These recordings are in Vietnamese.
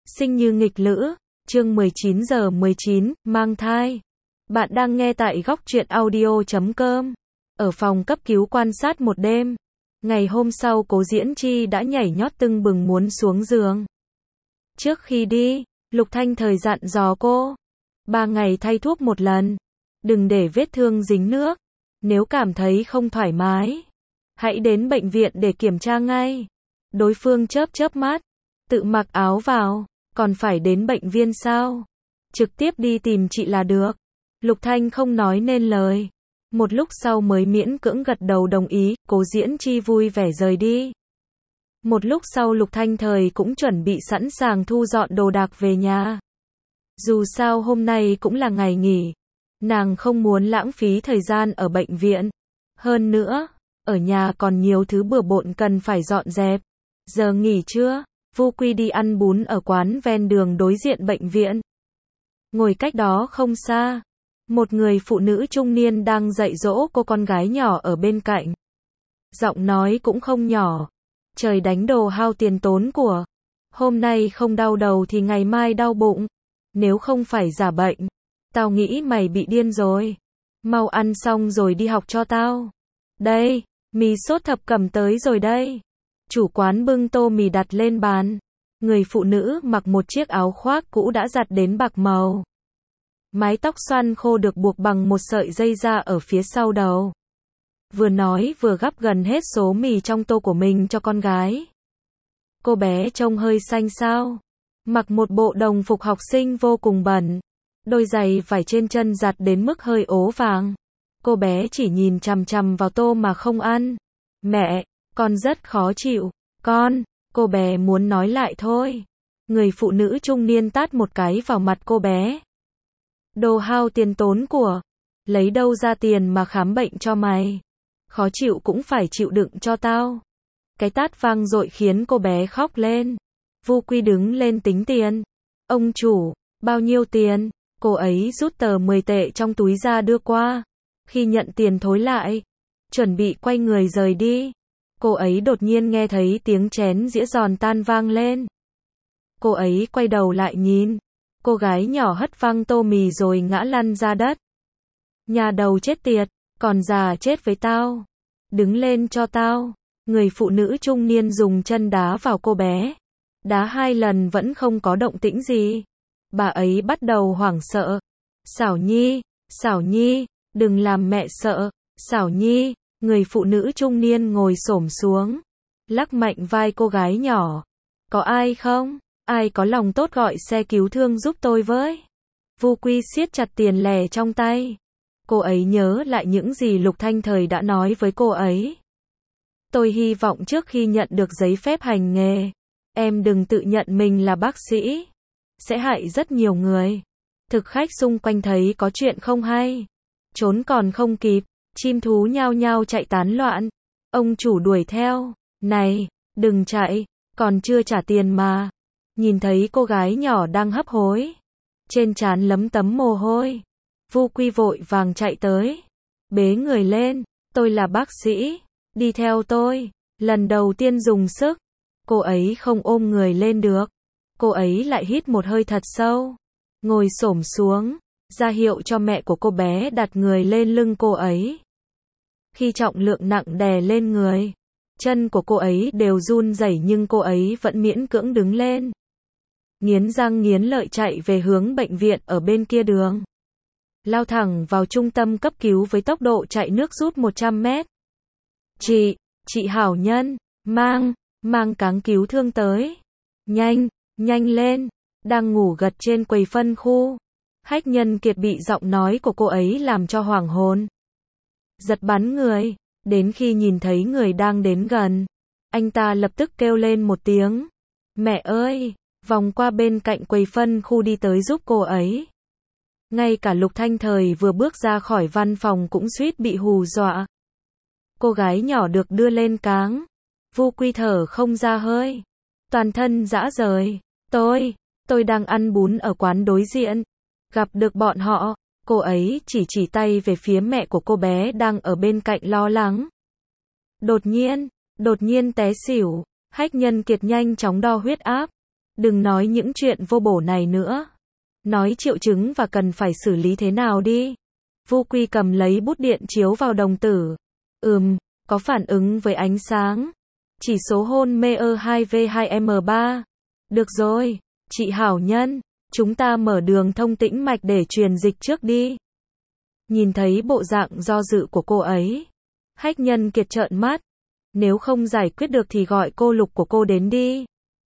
Sinh như nghịch lữ, chương 19 giờ 19, mang thai. Bạn đang nghe tại góc truyện audio.com. Ở phòng cấp cứu quan sát một đêm. Ngày hôm sau Cố Diễn Chi đã nhảy nhót tưng bừng muốn xuống giường. Trước khi đi, Lục Thanh Thời dặn dò cô. 3 ngày thay thuốc một lần. Đừng để vết thương dính nước. Nếu cảm thấy không thoải mái, hãy đến bệnh viện để kiểm tra ngay. Đối phương chớp mắt. Tự mặc áo vào. Còn phải đến bệnh viện sao? Trực tiếp đi tìm chị là được. Lục Thanh không nói nên lời. Một lúc sau mới miễn cưỡng gật đầu đồng ý. Cố Diễn Chi vui vẻ rời đi. Một lúc sau Lục Thanh Thời cũng chuẩn bị sẵn sàng thu dọn đồ đạc về nhà. Dù sao hôm nay cũng là ngày nghỉ. Nàng không muốn lãng phí thời gian ở bệnh viện. Hơn nữa, ở nhà còn nhiều thứ bừa bộn cần phải dọn dẹp. Giờ nghỉ trưa, Vu Quy đi ăn bún ở quán ven đường đối diện bệnh viện. Ngồi cách đó không xa, một người phụ nữ trung niên đang dạy dỗ cô con gái nhỏ ở bên cạnh. Giọng nói cũng không nhỏ. Trời đánh đồ hao tiền tốn của. Hôm nay không đau đầu thì ngày mai đau bụng. Nếu không phải giả bệnh, tao nghĩ mày bị điên rồi. Mau ăn xong rồi đi học cho tao. Đây, mì sốt thập cẩm tới rồi đây. Chủ quán bưng tô mì đặt lên bàn. Người phụ nữ mặc một chiếc áo khoác cũ đã giặt đến bạc màu. Mái tóc xoăn khô được buộc bằng một sợi dây da ở phía sau đầu. Vừa nói vừa gắp gần hết số mì trong tô của mình cho con gái. Cô bé trông hơi xanh xao. Mặc một bộ đồng phục học sinh vô cùng bẩn. Đôi giày vải trên chân giặt đến mức hơi ố vàng. Cô bé chỉ nhìn chằm chằm vào tô mà không ăn. Mẹ, con rất khó chịu. Cô bé muốn nói lại thôi. Người phụ nữ trung niên tát một cái vào mặt cô bé. Đồ hao tiền tốn của. Lấy đâu ra tiền mà khám bệnh cho mày. Khó chịu cũng phải chịu đựng cho tao. Cái tát vang dội khiến cô bé khóc lên. Vu Quy đứng lên tính tiền. Ông chủ, bao nhiêu tiền? Cô ấy rút tờ 10 tệ trong túi ra đưa qua. Khi nhận tiền thối lại, chuẩn bị quay người rời đi. Cô ấy đột nhiên nghe thấy tiếng chén dĩa giòn tan vang lên. Cô ấy quay đầu lại nhìn. Cô gái nhỏ hất văng tô mì rồi ngã lăn ra đất. Nhà đầu chết tiệt, còn già chết với tao. Đứng lên cho tao. Người phụ nữ trung niên dùng chân đá vào cô bé. Đá 2 lần vẫn không có động tĩnh gì. Bà ấy bắt đầu hoảng sợ. Xảo Nhi, đừng làm mẹ sợ. Xảo Nhi. Người phụ nữ trung niên ngồi xổm xuống, lắc mạnh vai cô gái nhỏ. Có ai không? Ai có lòng tốt gọi xe cứu thương giúp tôi với. Vu Quy siết chặt tiền lẻ trong tay. Cô ấy nhớ lại những gì Lục Thanh Thời đã nói với cô ấy. Tôi hy vọng trước khi nhận được giấy phép hành nghề, em đừng tự nhận mình là bác sĩ. Sẽ hại rất nhiều người. Thực khách xung quanh thấy có chuyện không hay. Trốn còn không kịp. Chim thú nhao nhao chạy tán loạn. Ông chủ đuổi theo. Này, đừng chạy, còn chưa trả tiền mà. Nhìn thấy cô gái nhỏ đang hấp hối. Trên trán lấm tấm mồ hôi. Vu Quy vội vàng chạy tới. Bế người lên. Tôi là bác sĩ. Đi theo tôi. Lần đầu tiên dùng sức. Cô ấy không ôm người lên được. Cô ấy lại hít một hơi thật sâu. Ngồi xổm xuống. Ra hiệu cho mẹ của cô bé đặt người lên lưng cô ấy. Khi trọng lượng nặng đè lên người, chân của cô ấy đều run rẩy nhưng cô ấy vẫn miễn cưỡng đứng lên. Nghiến răng nghiến lợi chạy về hướng bệnh viện ở bên kia đường. Lao thẳng vào trung tâm cấp cứu với tốc độ chạy nước rút 100 mét. Chị hảo nhân, mang cáng cứu thương tới. Nhanh lên, đang ngủ gật trên quầy phân khu. Hách Nhân Kiệt bị giọng nói của cô ấy làm cho hoảng hồn. Giật bắn người, đến khi nhìn thấy người đang đến gần, anh ta lập tức kêu lên một tiếng. Mẹ ơi, vòng qua bên cạnh quầy phân khu đi tới giúp cô ấy. Ngay cả Lục Thanh Thời vừa bước ra khỏi văn phòng cũng suýt bị hù dọa. Cô gái nhỏ được đưa lên cáng. Vu Quy thở không ra hơi. Toàn thân rã rời. Tôi đang ăn bún ở quán đối diện. Gặp được bọn họ. Cô ấy chỉ tay về phía mẹ của cô bé đang ở bên cạnh lo lắng. Đột nhiên té xỉu. Hách Nhân Kiệt nhanh chóng đo huyết áp. Đừng nói những chuyện vô bổ này nữa. Nói triệu chứng và cần phải xử lý thế nào đi. Vu Quy cầm lấy bút điện chiếu vào đồng tử. Có phản ứng với ánh sáng. Chỉ số hôn mê E2V2M3. Được rồi, chị Hảo Nhân, chúng ta mở đường thông tĩnh mạch để truyền dịch trước đi. Nhìn thấy bộ dạng do dự của cô ấy, Hách Nhân Kiệt trợn mắt. Nếu không giải quyết được thì gọi cô Lục của cô đến đi.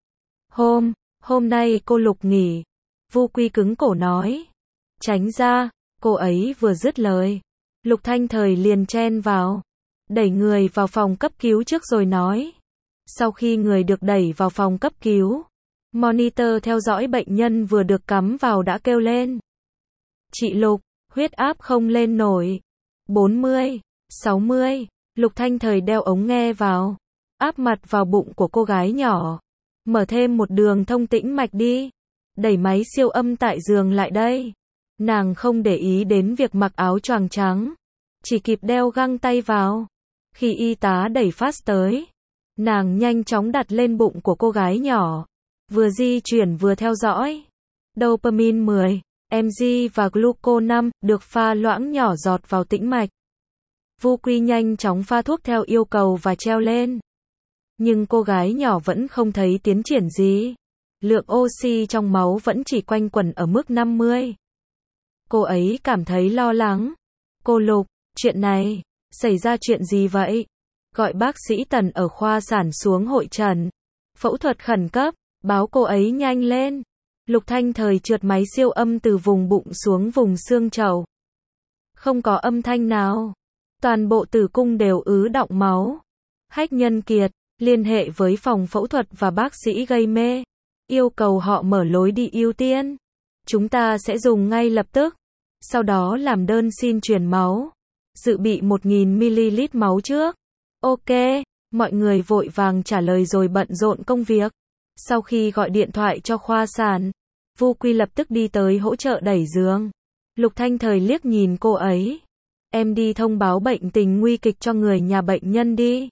Hôm nay cô Lục nghỉ. Vu Quy cứng cổ nói. Tránh ra, cô ấy vừa dứt lời. Lục Thanh Thời liền chen vào. Đẩy người vào phòng cấp cứu trước rồi nói. Sau khi người được đẩy vào phòng cấp cứu, monitor theo dõi bệnh nhân vừa được cắm vào đã kêu lên. Chị Lục, huyết áp không lên nổi. 40, 60, Lục Thanh Thời đeo ống nghe vào. Áp mặt vào bụng của cô gái nhỏ. Mở thêm một đường thông tĩnh mạch đi. Đẩy máy siêu âm tại giường lại đây. Nàng không để ý đến việc mặc áo choàng trắng. Chỉ kịp đeo găng tay vào. Khi y tá đẩy phát tới, nàng nhanh chóng đặt lên bụng của cô gái nhỏ. Vừa di chuyển vừa theo dõi. Dopamine 10 mg và gluco 5 được pha loãng nhỏ giọt vào tĩnh mạch. Vu Quy nhanh chóng pha thuốc theo yêu cầu và treo lên. Nhưng cô gái nhỏ vẫn không thấy tiến triển gì. Lượng oxy trong máu vẫn chỉ quanh quẩn ở mức 50. Cô ấy cảm thấy lo lắng. Cô Lục, chuyện này, xảy ra chuyện gì vậy? Gọi bác sĩ Tần ở khoa sản xuống hội trần. Phẫu thuật khẩn cấp, báo cô ấy nhanh lên. Lục Thanh Thời trượt máy siêu âm từ vùng bụng xuống vùng xương chậu. Không có âm thanh nào. Toàn bộ tử cung đều ứ đọng máu. Hách Nhân Kiệt, liên hệ với phòng phẫu thuật và bác sĩ gây mê. Yêu cầu họ mở lối đi ưu tiên. Chúng ta sẽ dùng ngay lập tức. Sau đó làm đơn xin truyền máu. Dự bị 1000ml máu trước. Ok, mọi người vội vàng trả lời rồi bận rộn công việc. Sau khi gọi điện thoại cho khoa sản, Vu Quy lập tức đi tới hỗ trợ đẩy giường. Lục Thanh Thời liếc nhìn cô ấy. Em đi thông báo bệnh tình nguy kịch cho người nhà bệnh nhân đi.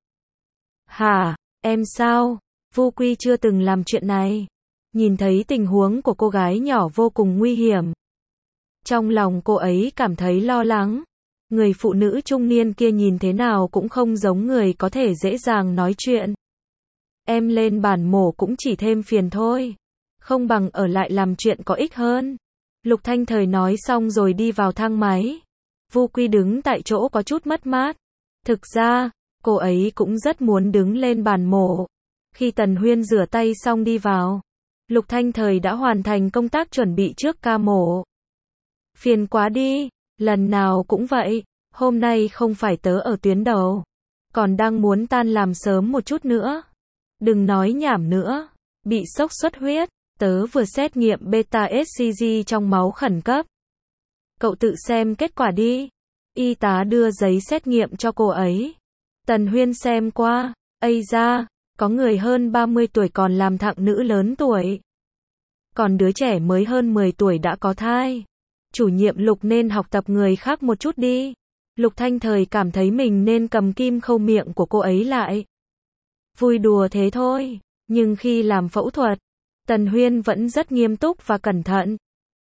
Hả, em sao? Vu Quy chưa từng làm chuyện này. Nhìn thấy tình huống của cô gái nhỏ vô cùng nguy hiểm. Trong lòng cô ấy cảm thấy lo lắng. Người phụ nữ trung niên kia nhìn thế nào cũng không giống người có thể dễ dàng nói chuyện. Em lên bàn mổ cũng chỉ thêm phiền thôi. Không bằng ở lại làm chuyện có ích hơn. Lục Thanh Thời nói xong rồi đi vào thang máy. Vu Quy đứng tại chỗ có chút mất mát. Thực ra, cô ấy cũng rất muốn đứng lên bàn mổ. Khi Tần Huyên rửa tay xong đi vào, Lục Thanh Thời đã hoàn thành công tác chuẩn bị trước ca mổ. Phiền quá đi, lần nào cũng vậy, hôm nay không phải tớ ở tuyến đầu, còn đang muốn tan làm sớm một chút nữa. Đừng nói nhảm nữa, bị sốc xuất huyết, tớ vừa xét nghiệm beta HCG trong máu khẩn cấp. Cậu tự xem kết quả đi. Y tá đưa giấy xét nghiệm cho cô ấy. Tần Huyên xem qua, ây da, có người hơn 30 tuổi còn làm thặng nữ lớn tuổi. Còn đứa trẻ mới hơn 10 tuổi đã có thai. Chủ nhiệm Lục nên học tập người khác một chút đi. Lục Thanh Thời cảm thấy mình nên cầm kim khâu miệng của cô ấy lại. Vui đùa thế thôi, nhưng khi làm phẫu thuật, Tần Huyên vẫn rất nghiêm túc và cẩn thận.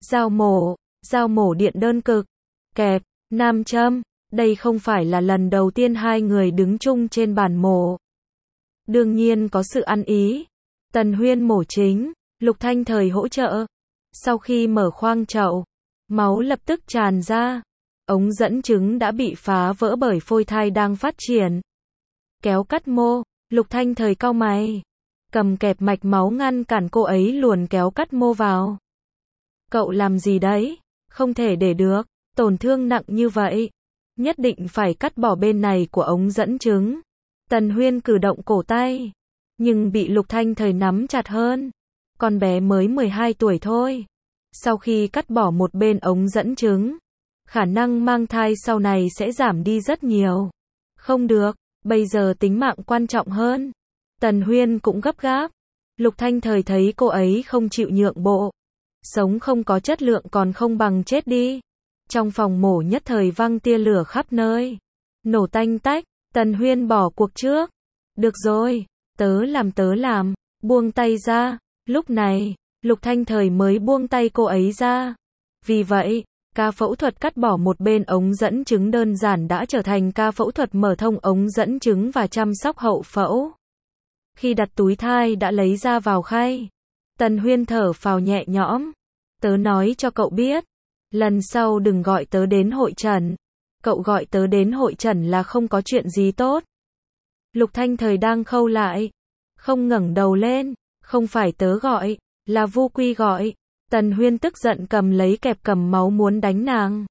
Dao mổ điện đơn cực, kẹp, nam châm, đây không phải là lần đầu tiên hai người đứng chung trên bàn mổ. Đương nhiên có sự ăn ý. Tần Huyên mổ chính, Lục Thanh Thời hỗ trợ. Sau khi mở khoang chậu, máu lập tức tràn ra. Ống dẫn trứng đã bị phá vỡ bởi phôi thai đang phát triển. Kéo cắt mô, Lục Thanh Thời cau mày. Cầm kẹp mạch máu ngăn cản cô ấy luồn kéo cắt mô vào. Cậu làm gì đấy? Không thể để được, tổn thương nặng như vậy. Nhất định phải cắt bỏ bên này của ống dẫn trứng. Tần Huyên cử động cổ tay, nhưng bị Lục Thanh Thời nắm chặt hơn. Con bé mới 12 tuổi thôi. Sau khi cắt bỏ một bên ống dẫn trứng, khả năng mang thai sau này sẽ giảm đi rất nhiều. Không được, bây giờ tính mạng quan trọng hơn. Tần Huyên cũng gấp gáp. Lục Thanh Thời thấy cô ấy không chịu nhượng bộ. Sống không có chất lượng còn không bằng chết đi. Trong phòng mổ nhất thời văng tia lửa khắp nơi. Nổ tanh tách, Tần Huyên bỏ cuộc trước. Được rồi, tớ làm, buông tay ra. Lúc này, Lục Thanh Thời mới buông tay cô ấy ra. Vì vậy, ca phẫu thuật cắt bỏ một bên ống dẫn trứng đơn giản đã trở thành ca phẫu thuật mở thông ống dẫn trứng và chăm sóc hậu phẫu. Khi đặt túi thai đã lấy ra vào khay, Tần Huyên thở phào nhẹ nhõm. Tớ nói cho cậu biết, lần sau đừng gọi tớ đến hội chẩn. Cậu gọi tớ đến hội chẩn là không có chuyện gì tốt. Lục Thanh Thời đang khâu lại, không ngẩng đầu lên. Không phải tớ gọi, là Vu Quy gọi. Tần Huyên tức giận cầm lấy kẹp cầm máu muốn đánh nàng.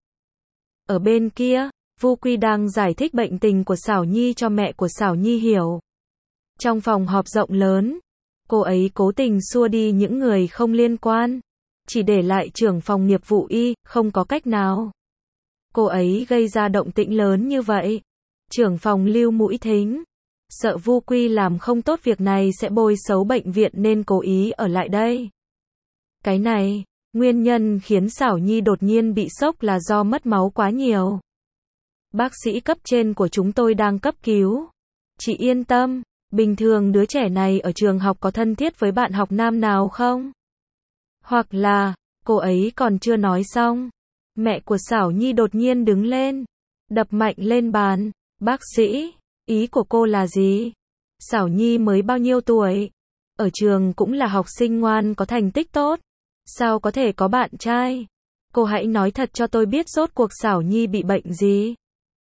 Ở bên kia, Vu Quy đang giải thích bệnh tình của Xảo Nhi cho mẹ của Xảo Nhi hiểu. Trong phòng họp rộng lớn, cô ấy cố tình xua đi những người không liên quan, chỉ để lại trưởng phòng nghiệp vụ y, không có cách nào. Cô ấy gây ra động tĩnh lớn như vậy. Trưởng phòng Lưu Mũi Thính sợ Vu Quy làm không tốt việc này sẽ bôi xấu bệnh viện nên cố ý ở lại đây. Cái này, nguyên nhân khiến Xảo Nhi đột nhiên bị sốc là do mất máu quá nhiều. Bác sĩ cấp trên của chúng tôi đang cấp cứu. Chị yên tâm, bình thường đứa trẻ này ở trường học có thân thiết với bạn học nam nào không? Hoặc là, cô ấy còn chưa nói xong. Mẹ của Xảo Nhi đột nhiên đứng lên, đập mạnh lên bàn. Bác sĩ, ý của cô là gì? Xảo Nhi mới bao nhiêu tuổi? Ở trường cũng là học sinh ngoan có thành tích tốt. Sao có thể có bạn trai? Cô hãy nói thật cho tôi biết rốt cuộc Xảo Nhi bị bệnh gì.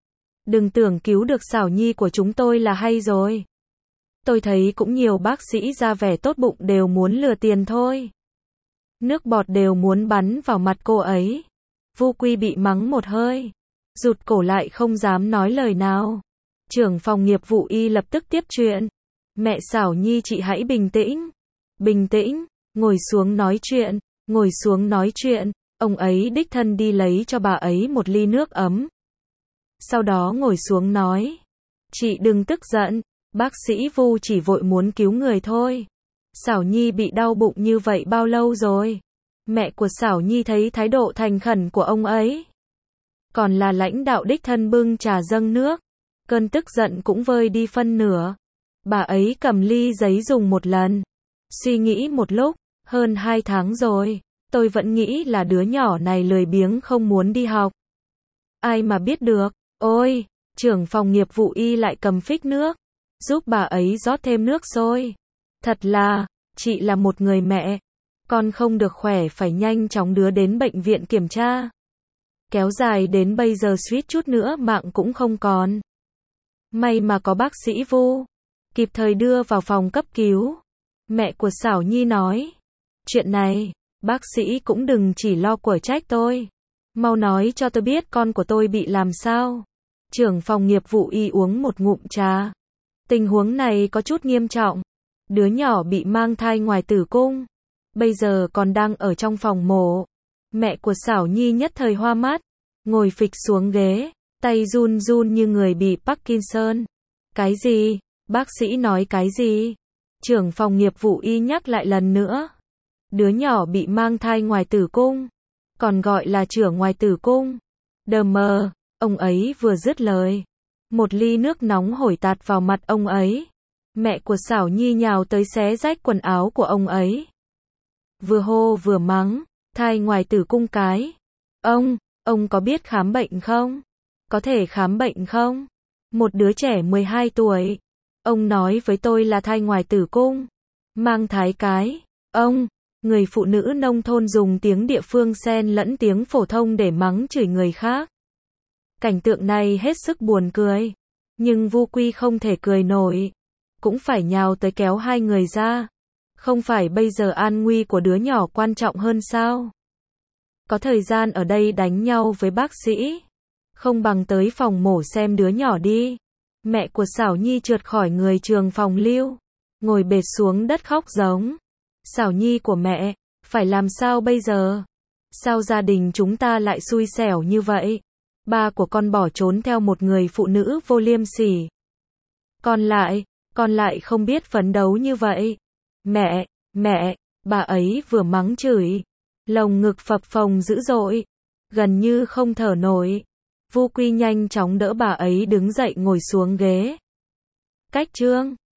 Đừng tưởng cứu được Xảo Nhi của chúng tôi là hay rồi. Tôi thấy cũng nhiều bác sĩ ra vẻ tốt bụng đều muốn lừa tiền thôi. Nước bọt đều muốn bắn vào mặt cô ấy. Vu Quy bị mắng một hơi, rụt cổ lại không dám nói lời nào. Trưởng phòng nghiệp vụ y lập tức tiếp chuyện. Mẹ Xảo Nhi, chị hãy bình tĩnh. Bình tĩnh, ngồi xuống nói chuyện, ngồi xuống nói chuyện. Ông ấy đích thân đi lấy cho bà ấy một ly nước ấm. Sau đó ngồi xuống nói. Chị đừng tức giận, bác sĩ Vu chỉ vội muốn cứu người thôi. Xảo Nhi bị đau bụng như vậy bao lâu rồi? Mẹ của Xảo Nhi thấy thái độ thành khẩn của ông ấy. Còn là lãnh đạo đích thân bưng trà dâng nước. Cơn tức giận cũng vơi đi phân nửa. Bà ấy cầm ly giấy dùng một lần. Suy nghĩ một lúc, hơn 2 tháng rồi. Tôi vẫn nghĩ là đứa nhỏ này lười biếng không muốn đi học. Ai mà biết được. Ôi, trưởng phòng nghiệp vụ y lại cầm phích nước, giúp bà ấy rót thêm nước sôi. Thật là, chị là một người mẹ. Con không được khỏe phải nhanh chóng đưa đến bệnh viện kiểm tra. Kéo dài đến bây giờ suýt chút nữa mạng cũng không còn. May mà có bác sĩ Vu, kịp thời đưa vào phòng cấp cứu. Mẹ của Xảo Nhi nói. Chuyện này, bác sĩ cũng đừng chỉ lo quở trách tôi. Mau nói cho tôi biết con của tôi bị làm sao. Trưởng phòng nghiệp vụ y uống một ngụm trà. Tình huống này có chút nghiêm trọng. Đứa nhỏ bị mang thai ngoài tử cung. Bây giờ còn đang ở trong phòng mổ. Mẹ của Xảo Nhi nhất thời hoa mắt. Ngồi phịch xuống ghế. Tay run run như người bị Parkinson. Cái gì? Bác sĩ nói cái gì? Trưởng phòng nghiệp vụ y nhắc lại lần nữa. Đứa nhỏ bị mang thai ngoài tử cung. Còn gọi là chữa ngoài tử cung. Đờ mờ. Ông ấy vừa dứt lời. Một ly nước nóng hổi tạt vào mặt ông ấy. Mẹ của Xảo Nhi nhào tới xé rách quần áo của ông ấy. Vừa hô vừa mắng. Thai ngoài tử cung cái. Ông có biết khám bệnh không? Có thể khám bệnh không? Một đứa trẻ 12 tuổi. Ông nói với tôi là thai ngoài tử cung. Mang thai cái. Người phụ nữ nông thôn dùng tiếng địa phương xen lẫn tiếng phổ thông để mắng chửi người khác. Cảnh tượng này hết sức buồn cười. Nhưng Vu Quy không thể cười nổi. Cũng phải nhào tới kéo hai người ra. Không phải bây giờ an nguy của đứa nhỏ quan trọng hơn sao? Có thời gian ở đây đánh nhau với bác sĩ. Không bằng tới phòng mổ xem đứa nhỏ đi. Mẹ của Xảo Nhi trượt khỏi người trường phòng Lưu. Ngồi bệt xuống đất khóc giống. Xảo Nhi của mẹ, phải làm sao bây giờ? Sao gia đình chúng ta lại xui xẻo như vậy? Ba của con bỏ trốn theo một người phụ nữ vô liêm sỉ. Con lại không biết phấn đấu như vậy. Mẹ, bà ấy vừa mắng chửi. Lồng ngực phập phồng dữ dội. Gần như không thở nổi. Vu Quy nhanh chóng đỡ bà ấy đứng dậy ngồi xuống ghế. Cách chương